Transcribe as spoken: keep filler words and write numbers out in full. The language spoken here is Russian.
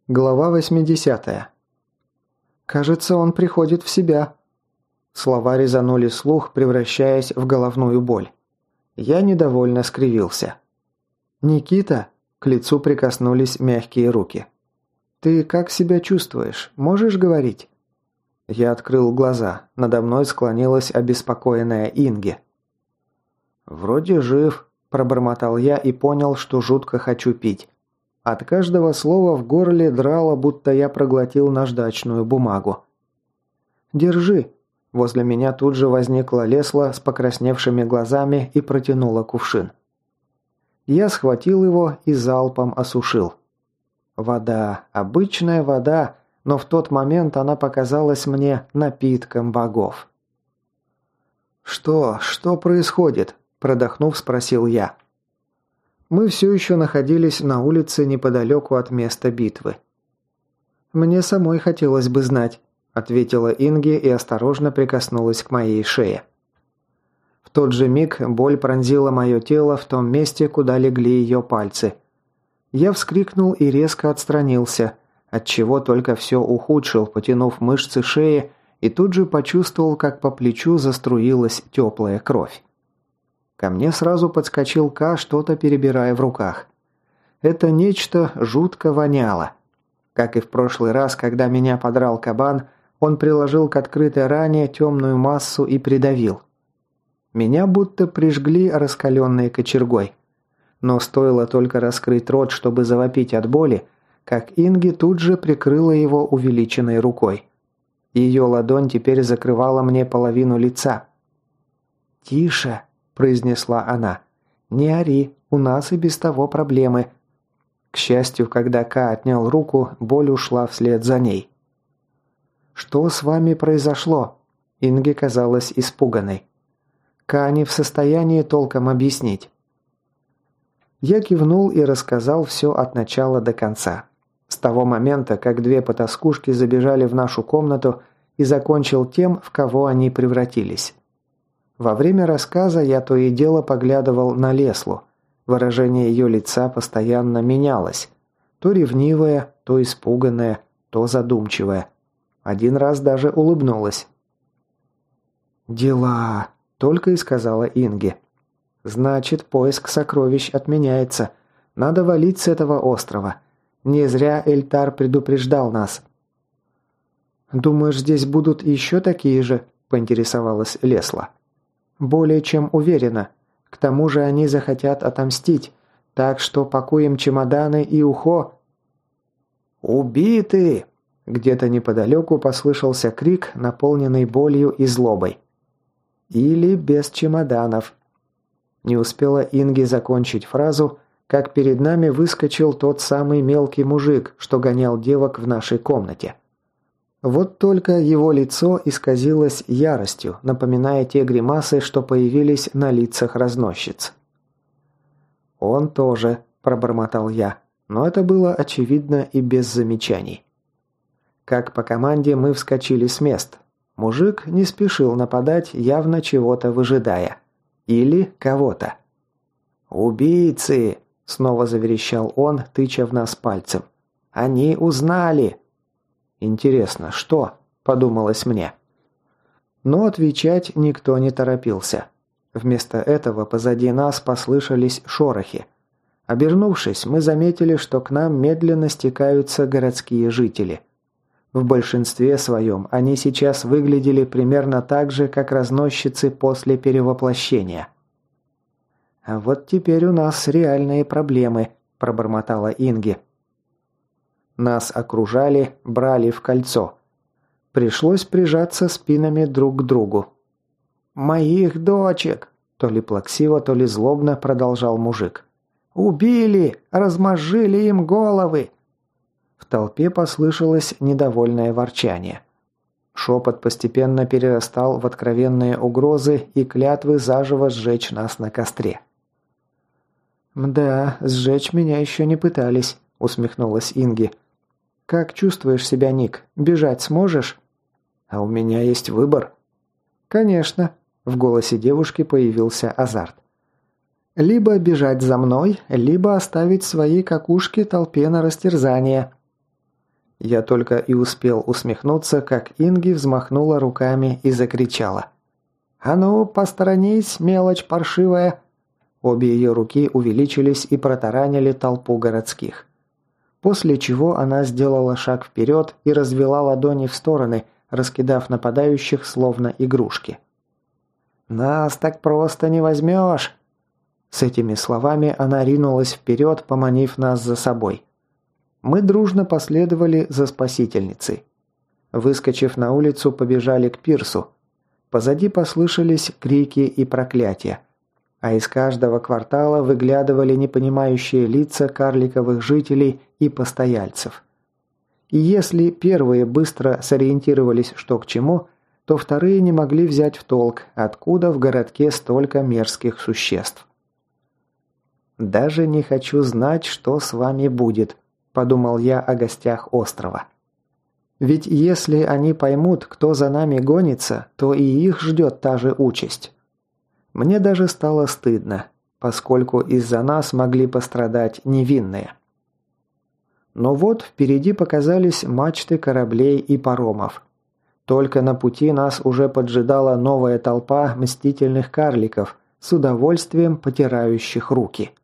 Глава восьмидесятая. «Кажется, он приходит в себя». Слова резанули слух, превращаясь в головную боль. Я недовольно скривился. «Никита?» – к лицу прикоснулись мягкие руки. «Ты как себя чувствуешь? Можешь говорить?» Я открыл глаза. Надо мной склонилась обеспокоенная Инги. «Вроде жив», – пробормотал я и понял, что жутко хочу пить. От каждого слова в горле драло, будто я проглотил наждачную бумагу. «Держи!» Возле меня тут же возникла Лесла с покрасневшими глазами и протянула кувшин. Я схватил его и залпом осушил. Вода, обычная вода, но в тот момент она показалась мне напитком богов. «Что? Что происходит?» – продохнув, спросил я. Мы все еще находились на улице неподалеку от места битвы. «Мне самой хотелось бы знать», – ответила Инги и осторожно прикоснулась к моей шее. В тот же миг боль пронзила мое тело в том месте, куда легли ее пальцы. Я вскрикнул и резко отстранился, отчего только все ухудшил, потянув мышцы шеи, и тут же почувствовал, как по плечу заструилась теплая кровь. Ко мне сразу подскочил Ка, что-то перебирая в руках. Это нечто жутко воняло. Как и в прошлый раз, когда меня подрал кабан, он приложил к открытой ране темную массу и придавил. Меня будто прижгли раскаленной кочергой. Но стоило только раскрыть рот, чтобы завопить от боли, как Инги тут же прикрыла его увеличенной рукой. Ее ладонь теперь закрывала мне половину лица. «Тише!» – произнесла она. «Не ори, у нас и без того проблемы». К счастью, когда Ка отнял руку, боль ушла вслед за ней. «Что с вами произошло?» Инги казалась испуганной. Ка не в состоянии толком объяснить. Я кивнул и рассказал все от начала до конца. С того момента, как две потаскушки забежали в нашу комнату, и закончил тем, в кого они превратились. Во время рассказа я то и дело поглядывал на Леслу. Выражение ее лица постоянно менялось. То ревнивое, то испуганное, то задумчивое. Один раз даже улыбнулась. «Дела», — только и сказала Инги. «Значит, поиск сокровищ отменяется. Надо валить с этого острова. Не зря Эльтар предупреждал нас». «Думаешь, здесь будут еще такие же?» – поинтересовалась Лесла. «Более чем уверена. К тому же они захотят отомстить. Так что пакуем чемоданы и ухо». «Убиты!» – где-то неподалеку послышался крик, наполненный болью и злобой. «Или без чемоданов». Не успела Инги закончить фразу, как перед нами выскочил тот самый мелкий мужик, что гонял девок в нашей комнате. Вот только его лицо исказилось яростью, напоминая те гримасы, что появились на лицах разносчиц. «Он тоже», – пробормотал я, но это было очевидно и без замечаний. Как по команде мы вскочили с мест. Мужик не спешил нападать, явно чего-то выжидая. Или кого-то. «Убийцы!» – снова заверещал он, тыча в нас пальцем. «Они узнали!» «Интересно, что?» – подумалось мне. Но отвечать никто не торопился. Вместо этого позади нас послышались шорохи. Обернувшись, мы заметили, что к нам медленно стекаются городские жители. В большинстве своем они сейчас выглядели примерно так же, как разносчицы после перевоплощения. «А вот теперь у нас реальные проблемы», – пробормотала Инги. Нас окружали, брали в кольцо. Пришлось прижаться спинами друг к другу. «Моих дочек!» – то ли плаксиво, то ли злобно продолжал мужик. «Убили! Размозжили им головы!» В толпе послышалось недовольное ворчание. Шепот постепенно перерастал в откровенные угрозы и клятвы заживо сжечь нас на костре. «Да, сжечь меня еще не пытались», – усмехнулась Инги. «Как чувствуешь себя, Ник? Бежать сможешь?» «А у меня есть выбор». «Конечно», – в голосе девушки появился азарт. «Либо бежать за мной, либо оставить свои какушки толпе на растерзание». Я только и успел усмехнуться, как Инги взмахнула руками и закричала. «А ну, посторонись, мелочь паршивая!» Обе ее руки увеличились и протаранили толпу городских. После чего она сделала шаг вперед и развела ладони в стороны, раскидав нападающих словно игрушки. «Нас так просто не возьмешь!» С этими словами она ринулась вперед, поманив нас за собой. Мы дружно последовали за спасительницей. Выскочив на улицу, побежали к пирсу. Позади послышались крики и проклятия. А из каждого квартала выглядывали непонимающие лица карликовых жителей и постояльцев. И если первые быстро сориентировались, что к чему, то вторые не могли взять в толк, откуда в городке столько мерзких существ. «Даже не хочу знать, что с вами будет», – подумал я о гостях острова. «Ведь если они поймут, кто за нами гонится, то и их ждет та же участь». Мне даже стало стыдно, поскольку из-за нас могли пострадать невинные. Но вот впереди показались мачты кораблей и паромов. Только на пути нас уже поджидала новая толпа мстительных карликов, с удовольствием потирающих руки.